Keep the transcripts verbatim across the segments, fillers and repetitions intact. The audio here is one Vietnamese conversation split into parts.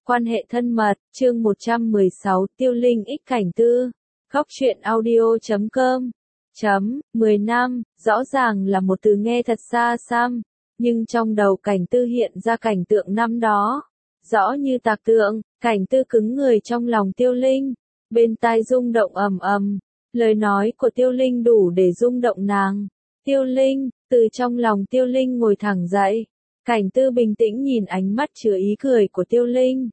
Quan hệ thân mật, chương một trăm mười sáu, Tiêu Linh ích Cảnh Tư. Góc truyện audio chấm com. Chấm, mười năm, rõ ràng là một từ nghe thật xa xăm, nhưng trong đầu Cảnh Tư hiện ra cảnh tượng năm đó. Rõ như tạc tượng, Cảnh Tư cứng người trong lòng Tiêu Linh, bên tai rung động ầm ầm, lời nói của Tiêu Linh đủ để rung động nàng. Tiêu Linh, từ trong lòng Tiêu Linh ngồi thẳng dậy. Cảnh Tư bình tĩnh nhìn ánh mắt chứa ý cười của Tiêu Linh.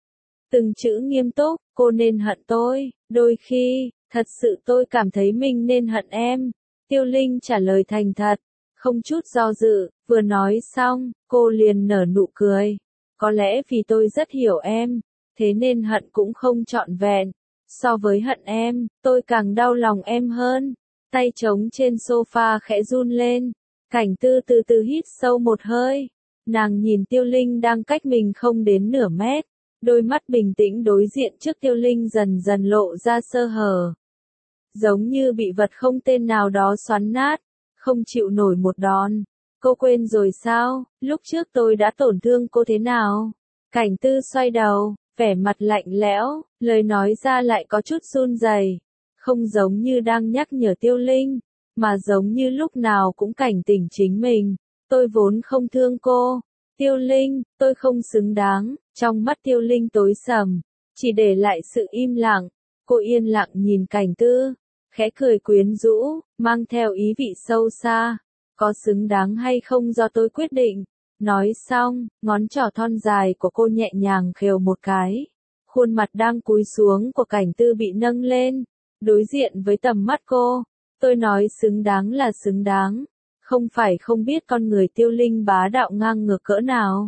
Từng chữ nghiêm túc, cô nên hận tôi, đôi khi, thật sự tôi cảm thấy mình nên hận em. Tiêu Linh trả lời thành thật, không chút do dự, vừa nói xong, cô liền nở nụ cười. Có lẽ vì tôi rất hiểu em, thế nên hận cũng không trọn vẹn. So với hận em, tôi càng đau lòng em hơn. Tay trống trên sofa khẽ run lên. Cảnh Tư từ từ hít sâu một hơi. Nàng nhìn Tiêu Linh đang cách mình không đến nửa mét. Đôi mắt bình tĩnh đối diện trước Tiêu Linh dần dần lộ ra sơ hở. Giống như bị vật không tên nào đó xoắn nát, không chịu nổi một đòn. Cô quên rồi sao, lúc trước tôi đã tổn thương cô thế nào? Cảnh Tư xoay đầu, vẻ mặt lạnh lẽo, lời nói ra lại có chút run rẩy, không giống như đang nhắc nhở Tiêu Linh, mà giống như lúc nào cũng cảnh tỉnh chính mình. Tôi vốn không thương cô. Tiêu Linh, tôi không xứng đáng. Trong mắt Tiêu Linh tối sầm, chỉ để lại sự im lặng. Cô yên lặng nhìn Cảnh Tư, khẽ cười quyến rũ, mang theo ý vị sâu xa. Có xứng đáng hay không do tôi quyết định. Nói xong, ngón trỏ thon dài của cô nhẹ nhàng khều một cái. Khuôn mặt đang cúi xuống của Cảnh Tư bị nâng lên, đối diện với tầm mắt cô. Tôi nói xứng đáng là xứng đáng, không phải không biết con người Tiêu Linh bá đạo ngang ngược cỡ nào.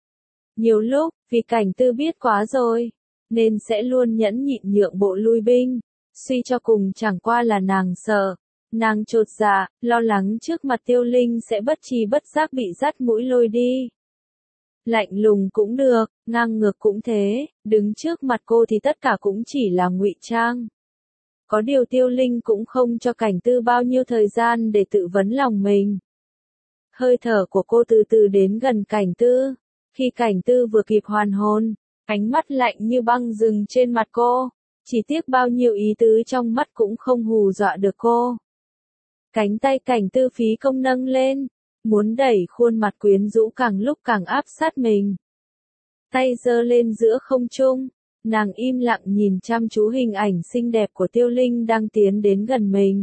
Nhiều lúc, vì Cảnh Tư biết quá rồi, nên sẽ luôn nhẫn nhịn nhượng bộ lui binh. Suy cho cùng chẳng qua là nàng sợ, nàng chột dạ, lo lắng trước mặt Tiêu Linh sẽ bất tri bất giác bị dắt mũi lôi đi. Lạnh lùng cũng được, ngang ngược cũng thế, đứng trước mặt cô thì tất cả cũng chỉ là ngụy trang. Có điều Tiêu Linh cũng không cho Cảnh Tư bao nhiêu thời gian để tự vấn lòng mình. Hơi thở của cô từ từ đến gần Cảnh Tư. Khi Cảnh Tư vừa kịp hoàn hồn, ánh mắt lạnh như băng dừng trên mặt cô. Chỉ tiếc bao nhiêu ý tứ trong mắt cũng không hù dọa được cô. Cánh tay Cảnh Tư phí công nâng lên, muốn đẩy khuôn mặt quyến rũ càng lúc càng áp sát mình. Tay giơ lên giữa không trung, nàng im lặng nhìn chăm chú hình ảnh xinh đẹp của Tiêu Linh đang tiến đến gần mình.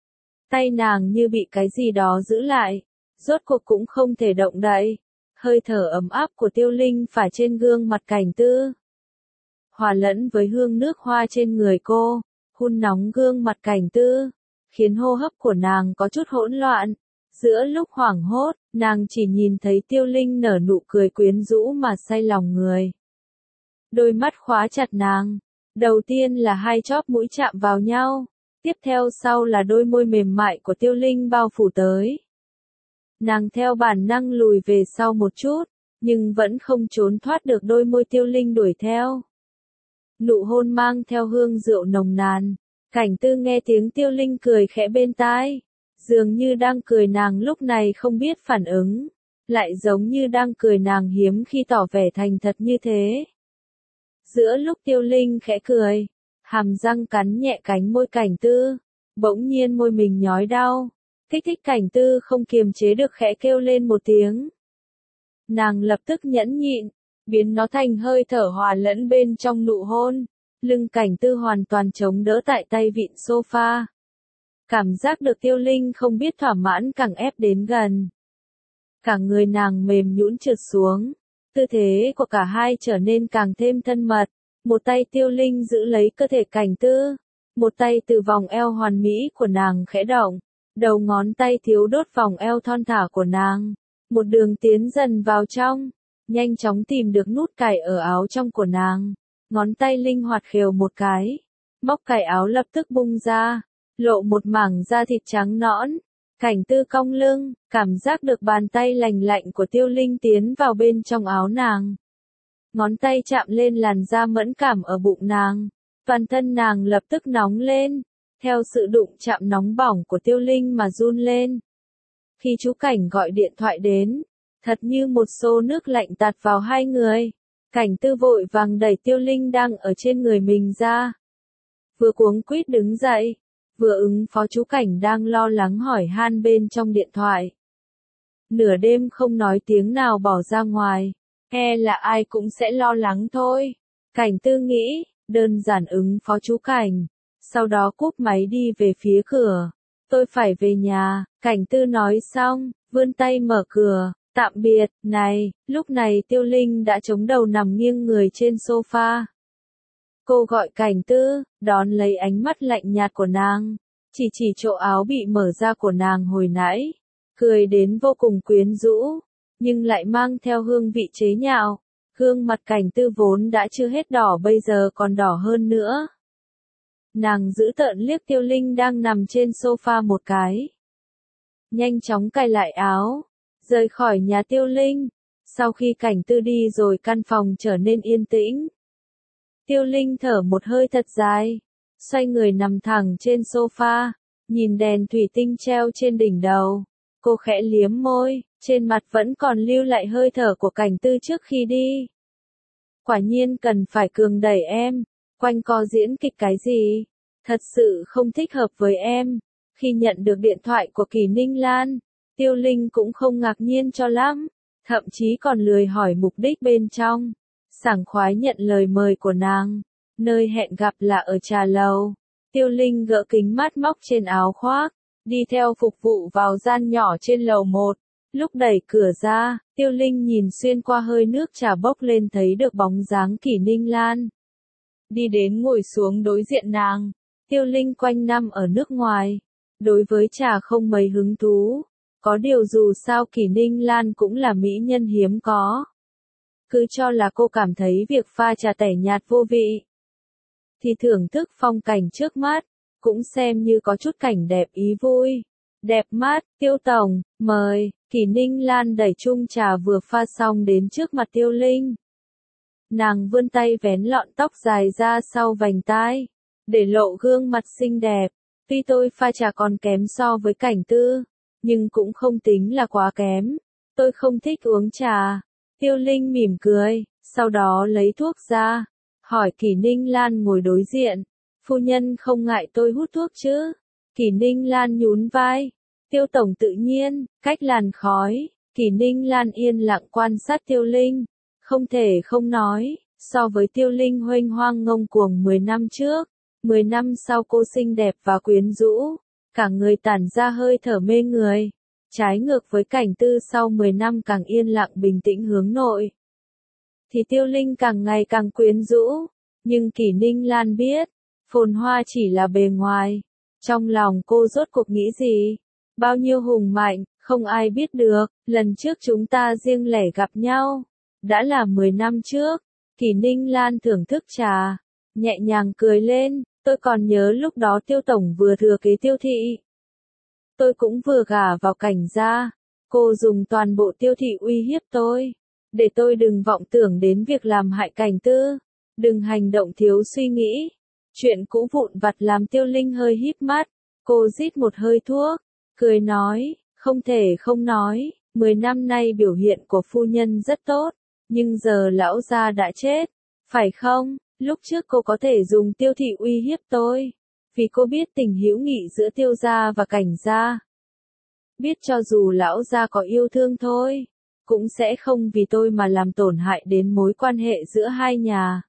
Tay nàng như bị cái gì đó giữ lại, rốt cuộc cũng không thể động đậy. Hơi thở ấm áp của Tiêu Linh phả trên gương mặt Cảnh Tư, hòa lẫn với hương nước hoa trên người cô, hun nóng gương mặt Cảnh Tư, khiến hô hấp của nàng có chút hỗn loạn. Giữa lúc hoảng hốt, nàng chỉ nhìn thấy Tiêu Linh nở nụ cười quyến rũ mà say lòng người. Đôi mắt khóa chặt nàng, đầu tiên là hai chóp mũi chạm vào nhau, tiếp theo sau là đôi môi mềm mại của Tiêu Linh bao phủ tới. Nàng theo bản năng lùi về sau một chút, nhưng vẫn không trốn thoát được đôi môi Tiêu Linh đuổi theo. Nụ hôn mang theo hương rượu nồng nàn, Cảnh Tư nghe tiếng Tiêu Linh cười khẽ bên tai, dường như đang cười nàng lúc này không biết phản ứng, lại giống như đang cười nàng hiếm khi tỏ vẻ thành thật như thế. Giữa lúc Tiêu Linh khẽ cười, hàm răng cắn nhẹ cánh môi Cảnh Tư, bỗng nhiên môi mình nhói đau. Kích thích Cảnh Tư không kiềm chế được khẽ kêu lên một tiếng. Nàng lập tức nhẫn nhịn, biến nó thành hơi thở hòa lẫn bên trong nụ hôn. Lưng Cảnh Tư hoàn toàn chống đỡ tại tay vịn sofa. Cảm giác được Tiêu Linh không biết thỏa mãn càng ép đến gần. Cả người nàng mềm nhũn trượt xuống. Tư thế của cả hai trở nên càng thêm thân mật. Một tay Tiêu Linh giữ lấy cơ thể Cảnh Tư. Một tay từ vòng eo hoàn mỹ của nàng khẽ động. Đầu ngón tay thiếu đốt vòng eo thon thả của nàng. Một đường tiến dần vào trong. Nhanh chóng tìm được nút cài ở áo trong của nàng. Ngón tay linh hoạt khều một cái. Móc cài áo lập tức bung ra. Lộ một mảng da thịt trắng nõn. Cảnh Tư cong lưng, cảm giác được bàn tay lành lạnh của Tiêu Linh tiến vào bên trong áo nàng. Ngón tay chạm lên làn da mẫn cảm ở bụng nàng. Toàn thân nàng lập tức nóng lên. Theo sự đụng chạm nóng bỏng của Tiêu Linh mà run lên. Khi chú Cảnh gọi điện thoại đến, thật như một xô nước lạnh tạt vào hai người. Cảnh Tư vội vàng đẩy Tiêu Linh đang ở trên người mình ra. Vừa cuống quýt đứng dậy, vừa ứng phó chú Cảnh đang lo lắng hỏi han bên trong điện thoại. Nửa đêm không nói tiếng nào bỏ ra ngoài, e là ai cũng sẽ lo lắng thôi. Cảnh Tư nghĩ, đơn giản ứng phó chú Cảnh, sau đó cúp máy đi về phía cửa. Tôi phải về nhà, Cảnh Tư nói xong, vươn tay mở cửa, tạm biệt, này, lúc này Tiêu Linh đã chống đầu nằm nghiêng người trên sofa. Cô gọi Cảnh Tư, đón lấy ánh mắt lạnh nhạt của nàng, chỉ chỉ chỗ áo bị mở ra của nàng hồi nãy, cười đến vô cùng quyến rũ, nhưng lại mang theo hương vị chế nhạo. Gương mặt Cảnh Tư vốn đã chưa hết đỏ bây giờ còn đỏ hơn nữa. Nàng giữ tợn liếc Tiêu Linh đang nằm trên sofa một cái. Nhanh chóng cài lại áo, rời khỏi nhà Tiêu Linh. Sau khi Cảnh Tư đi rồi căn phòng trở nên yên tĩnh. Tiêu Linh thở một hơi thật dài, xoay người nằm thẳng trên sofa, nhìn đèn thủy tinh treo trên đỉnh đầu. Cô khẽ liếm môi, trên mặt vẫn còn lưu lại hơi thở của Cảnh Tư trước khi đi. Quả nhiên cần phải cường đẩy em, quanh co diễn kịch cái gì, thật sự không thích hợp với em. Khi nhận được điện thoại của Kỷ Ninh Lan, Tiêu Linh cũng không ngạc nhiên cho lắm, thậm chí còn lười hỏi mục đích bên trong. Sảng khoái nhận lời mời của nàng, nơi hẹn gặp là ở trà lầu. Tiêu Linh gỡ kính mát móc trên áo khoác, đi theo phục vụ vào gian nhỏ trên lầu một. Lúc đẩy cửa ra, Tiêu Linh nhìn xuyên qua hơi nước trà bốc lên thấy được bóng dáng Kỷ Ninh Lan. Đi đến ngồi xuống đối diện nàng. Tiêu Linh quanh năm ở nước ngoài, đối với trà không mấy hứng thú. Có điều dù sao Kỷ Ninh Lan cũng là mỹ nhân hiếm có. Cứ cho là cô cảm thấy việc pha trà tẻ nhạt vô vị, thì thưởng thức phong cảnh trước mắt, cũng xem như có chút cảnh đẹp ý vui. Đẹp mắt, Tiêu tổng, mời. Kỷ Ninh Lan đẩy chung trà vừa pha xong đến trước mặt Tiêu Linh. Nàng vươn tay vén lọn tóc dài ra sau vành tai, để lộ gương mặt xinh đẹp. Tuy tôi pha trà còn kém so với Cảnh Tư, nhưng cũng không tính là quá kém. Tôi không thích uống trà. Tiêu Linh mỉm cười, sau đó lấy thuốc ra, hỏi Kỷ Ninh Lan ngồi đối diện. Phu nhân không ngại tôi hút thuốc chứ? Kỷ Ninh Lan nhún vai. Tiêu tổng tự nhiên, cách làn khói. Kỷ Ninh Lan yên lặng quan sát Tiêu Linh, không thể không nói, so với Tiêu Linh huênh hoang ngông cuồng mười năm trước, mười năm sau cô xinh đẹp và quyến rũ, cả người tản ra hơi thở mê người. Trái ngược với Cảnh Tư sau mười năm càng yên lặng bình tĩnh hướng nội, thì Tiêu Linh càng ngày càng quyến rũ. Nhưng Kỷ Ninh Lan biết, phồn hoa chỉ là bề ngoài, trong lòng cô rốt cuộc nghĩ gì, bao nhiêu hùng mạnh, không ai biết được. Lần trước chúng ta riêng lẻ gặp nhau, đã là mười năm trước. Kỷ Ninh Lan thưởng thức trà, nhẹ nhàng cười lên, tôi còn nhớ lúc đó Tiêu tổng vừa thừa kế Tiêu thị. Tôi cũng vừa gả vào Cảnh gia, cô dùng toàn bộ Tiêu thị uy hiếp tôi, để tôi đừng vọng tưởng đến việc làm hại Cảnh Tư, đừng hành động thiếu suy nghĩ. Chuyện cũ vụn vặt làm Tiêu Linh hơi híp mắt, cô rít một hơi thuốc, cười nói, không thể không nói, mười năm nay biểu hiện của phu nhân rất tốt, nhưng giờ lão gia đã chết, phải không? Lúc trước cô có thể dùng Tiêu thị uy hiếp tôi, vì cô biết tình hữu nghị giữa Tiêu gia và Cảnh gia. Biết cho dù lão gia có yêu thương thôi, cũng sẽ không vì tôi mà làm tổn hại đến mối quan hệ giữa hai nhà.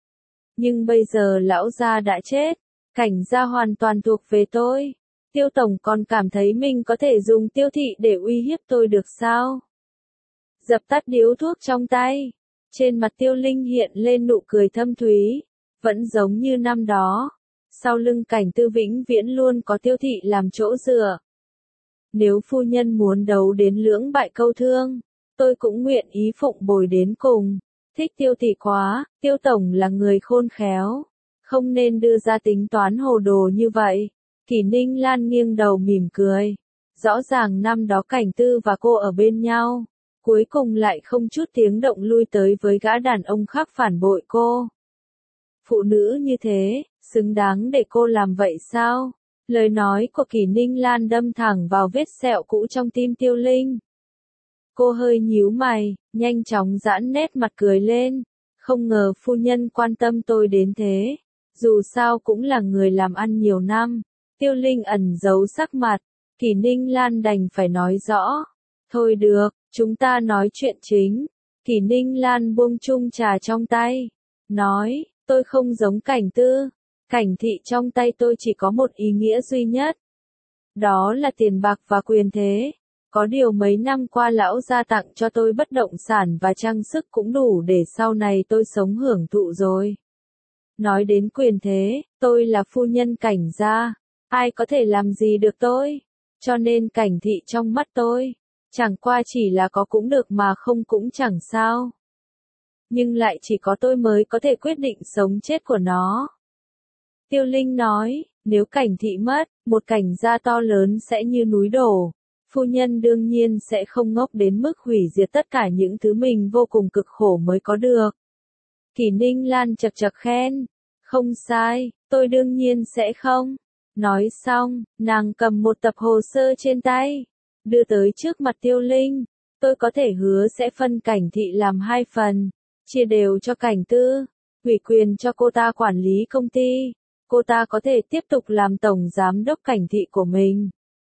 Nhưng bây giờ lão gia đã chết, Cảnh gia hoàn toàn thuộc về tôi. Tiêu tổng còn cảm thấy mình có thể dùng Tiêu thị để uy hiếp tôi được sao? Dập tắt điếu thuốc trong tay, trên mặt Tiêu Linh hiện lên nụ cười thâm thúy, vẫn giống như năm đó. Sau lưng Cảnh Tư vĩnh viễn luôn có Tiêu thị làm chỗ dựa. Nếu phu nhân muốn đấu đến lưỡng bại câu thương, tôi cũng nguyện ý phụng bồi đến cùng. Thích Tiêu thị quá, Tiêu tổng là người khôn khéo, không nên đưa ra tính toán hồ đồ như vậy. Kỷ Ninh Lan nghiêng đầu mỉm cười. Rõ ràng năm đó Cảnh Tư và cô ở bên nhau, cuối cùng lại không chút tiếng động lui tới với gã đàn ông khác phản bội cô. Phụ nữ như thế, xứng đáng để cô làm vậy sao? Lời nói của Kỷ Ninh Lan đâm thẳng vào vết sẹo cũ trong tim Tiêu Linh. Cô hơi nhíu mày, nhanh chóng giãn nét mặt cười lên. Không ngờ phu nhân quan tâm tôi đến thế. Dù sao cũng là người làm ăn nhiều năm. Tiêu Linh ẩn giấu sắc mặt. Kỷ Ninh Lan đành phải nói rõ. Thôi được, chúng ta nói chuyện chính. Kỷ Ninh Lan buông chung trà trong tay. Nói, tôi không giống Cảnh Tư. Cảnh thị trong tay tôi chỉ có một ý nghĩa duy nhất. Đó là tiền bạc và quyền thế. Có điều mấy năm qua lão gia tặng cho tôi bất động sản và trang sức cũng đủ để sau này tôi sống hưởng thụ rồi. Nói đến quyền thế, tôi là phu nhân Cảnh gia. Ai có thể làm gì được tôi? Cho nên Cảnh thị trong mắt tôi, chẳng qua chỉ là có cũng được mà không cũng chẳng sao. Nhưng lại chỉ có tôi mới có thể quyết định sống chết của nó. Tiêu Linh nói, nếu Cảnh thị mất, một Cảnh gia to lớn sẽ như núi đổ. Phu nhân đương nhiên sẽ không ngốc đến mức hủy diệt tất cả những thứ mình vô cùng cực khổ mới có được. Kỷ Ninh Lan chật chật khen. Không sai, tôi đương nhiên sẽ không. Nói xong, nàng cầm một tập hồ sơ trên tay, đưa tới trước mặt Tiêu Linh. Tôi có thể hứa sẽ phân Cảnh thị làm hai phần, chia đều cho Cảnh Tư, ủy quyền cho cô ta quản lý công ty. Cô ta có thể tiếp tục làm tổng giám đốc Cảnh thị của mình.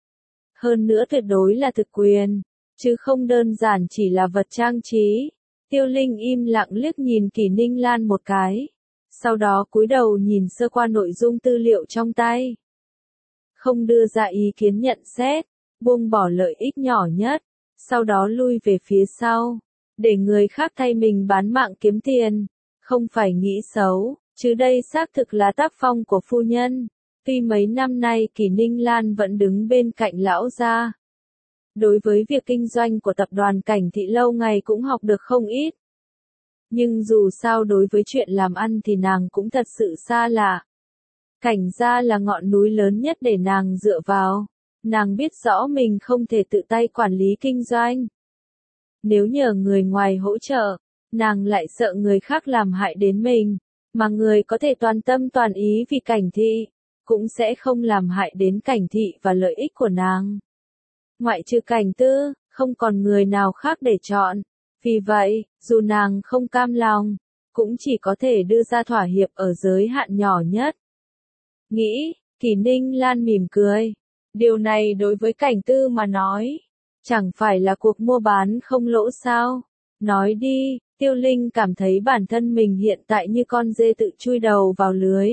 Hơn nữa tuyệt đối là thực quyền, chứ không đơn giản chỉ là vật trang trí. Tiêu Linh im lặng liếc nhìn Kỷ Ninh Lan một cái. Sau đó cúi đầu nhìn sơ qua nội dung tư liệu trong tay. Không đưa ra ý kiến nhận xét, buông bỏ lợi ích nhỏ nhất, sau đó lui về phía sau, để người khác thay mình bán mạng kiếm tiền. Không phải nghĩ xấu, chứ đây xác thực là tác phong của phu nhân. Tuy mấy năm nay Kỷ Ninh Lan vẫn đứng bên cạnh lão gia. Đối với việc kinh doanh của tập đoàn Cảnh thị lâu ngày cũng học được không ít. Nhưng dù sao đối với chuyện làm ăn thì nàng cũng thật sự xa lạ. Cảnh gia là ngọn núi lớn nhất để nàng dựa vào. Nàng biết rõ mình không thể tự tay quản lý kinh doanh. Nếu nhờ người ngoài hỗ trợ, nàng lại sợ người khác làm hại đến mình. Mà người có thể toàn tâm toàn ý vì Cảnh thị, cũng sẽ không làm hại đến Cảnh thị và lợi ích của nàng. Ngoại trừ Cảnh Tư, không còn người nào khác để chọn. Vì vậy, dù nàng không cam lòng, cũng chỉ có thể đưa ra thỏa hiệp ở giới hạn nhỏ nhất. Nghĩ, Kỷ Ninh Lan mỉm cười. Điều này đối với Cảnh Tư mà nói, chẳng phải là cuộc mua bán không lỗ sao? Nói đi, Tiêu Linh cảm thấy bản thân mình hiện tại như con dê tự chui đầu vào lưới.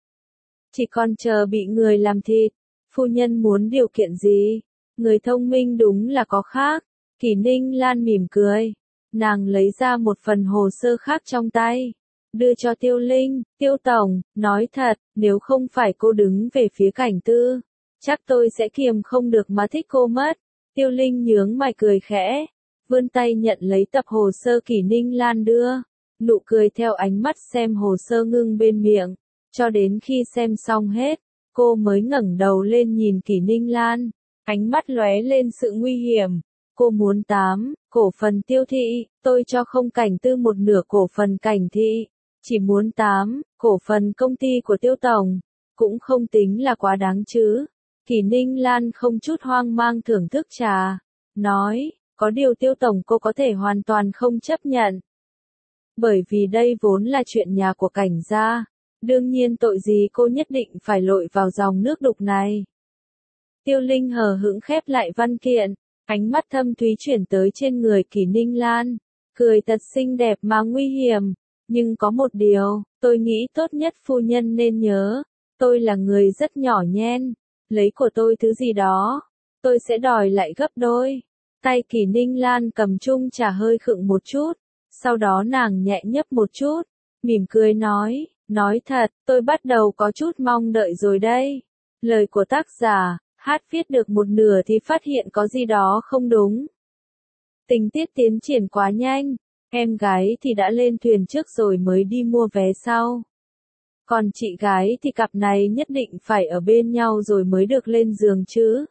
Chỉ còn chờ bị người làm thịt. Phu nhân muốn điều kiện gì? Người thông minh đúng là có khác. Kỷ Ninh Lan mỉm cười. Nàng lấy ra một phần hồ sơ khác trong tay, đưa cho Tiêu Linh. Tiêu tổng, nói thật, nếu không phải cô đứng về phía Cảnh Tư, chắc tôi sẽ kiềm không được mà thích cô mất. Tiêu Linh nhướng mày cười khẽ, vươn tay nhận lấy tập hồ sơ Kỷ Ninh Lan đưa. Nụ cười theo ánh mắt xem hồ sơ ngưng bên miệng, cho đến khi xem xong hết, cô mới ngẩng đầu lên nhìn Kỷ Ninh Lan, ánh mắt lóe lên sự nguy hiểm. Cô muốn tám cổ phần Tiêu thị, tôi cho không Cảnh Tư một nửa cổ phần Cảnh thị, chỉ muốn tám cổ phần công ty của Tiêu tổng, cũng không tính là quá đáng chứ. Kỷ Ninh Lan không chút hoang mang thưởng thức trà, nói, có điều Tiêu tổng cô có thể hoàn toàn không chấp nhận. Bởi vì đây vốn là chuyện nhà của Cảnh gia, đương nhiên tội gì cô nhất định phải lội vào dòng nước đục này. Tiêu Linh hờ hững khép lại văn kiện. Ánh mắt thâm thúy chuyển tới trên người Kỷ Ninh Lan, cười thật xinh đẹp mà nguy hiểm. Nhưng có một điều, tôi nghĩ tốt nhất phu nhân nên nhớ, tôi là người rất nhỏ nhen, lấy của tôi thứ gì đó, tôi sẽ đòi lại gấp đôi. Tay Kỷ Ninh Lan cầm chung trà hơi khựng một chút, sau đó nàng nhẹ nhấp một chút, mỉm cười nói, nói thật, tôi bắt đầu có chút mong đợi rồi đây. Lời của tác giả, hát viết được một nửa thì phát hiện có gì đó không đúng. Tình tiết tiến triển quá nhanh, em gái thì đã lên thuyền trước rồi mới đi mua vé sau. Còn chị gái thì cặp này nhất định phải ở bên nhau rồi mới được lên giường chứ.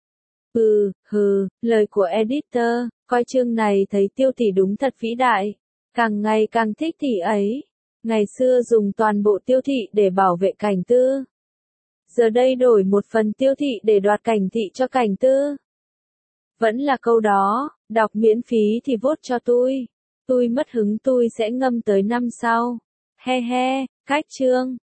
Ừ, hừ, lời của editor, coi chương này thấy Tiêu tỷ đúng thật vĩ đại, càng ngày càng thích tỷ ấy. Ngày xưa dùng toàn bộ Tiêu thị để bảo vệ Cảnh Tư. Giờ đây đổi một phần Tiêu thị để đoạt Cảnh thị cho Cảnh Tư. Vẫn là câu đó, đọc miễn phí thì vote cho tôi. Tui mất hứng tui sẽ ngâm tới năm sau. He he, cách chương.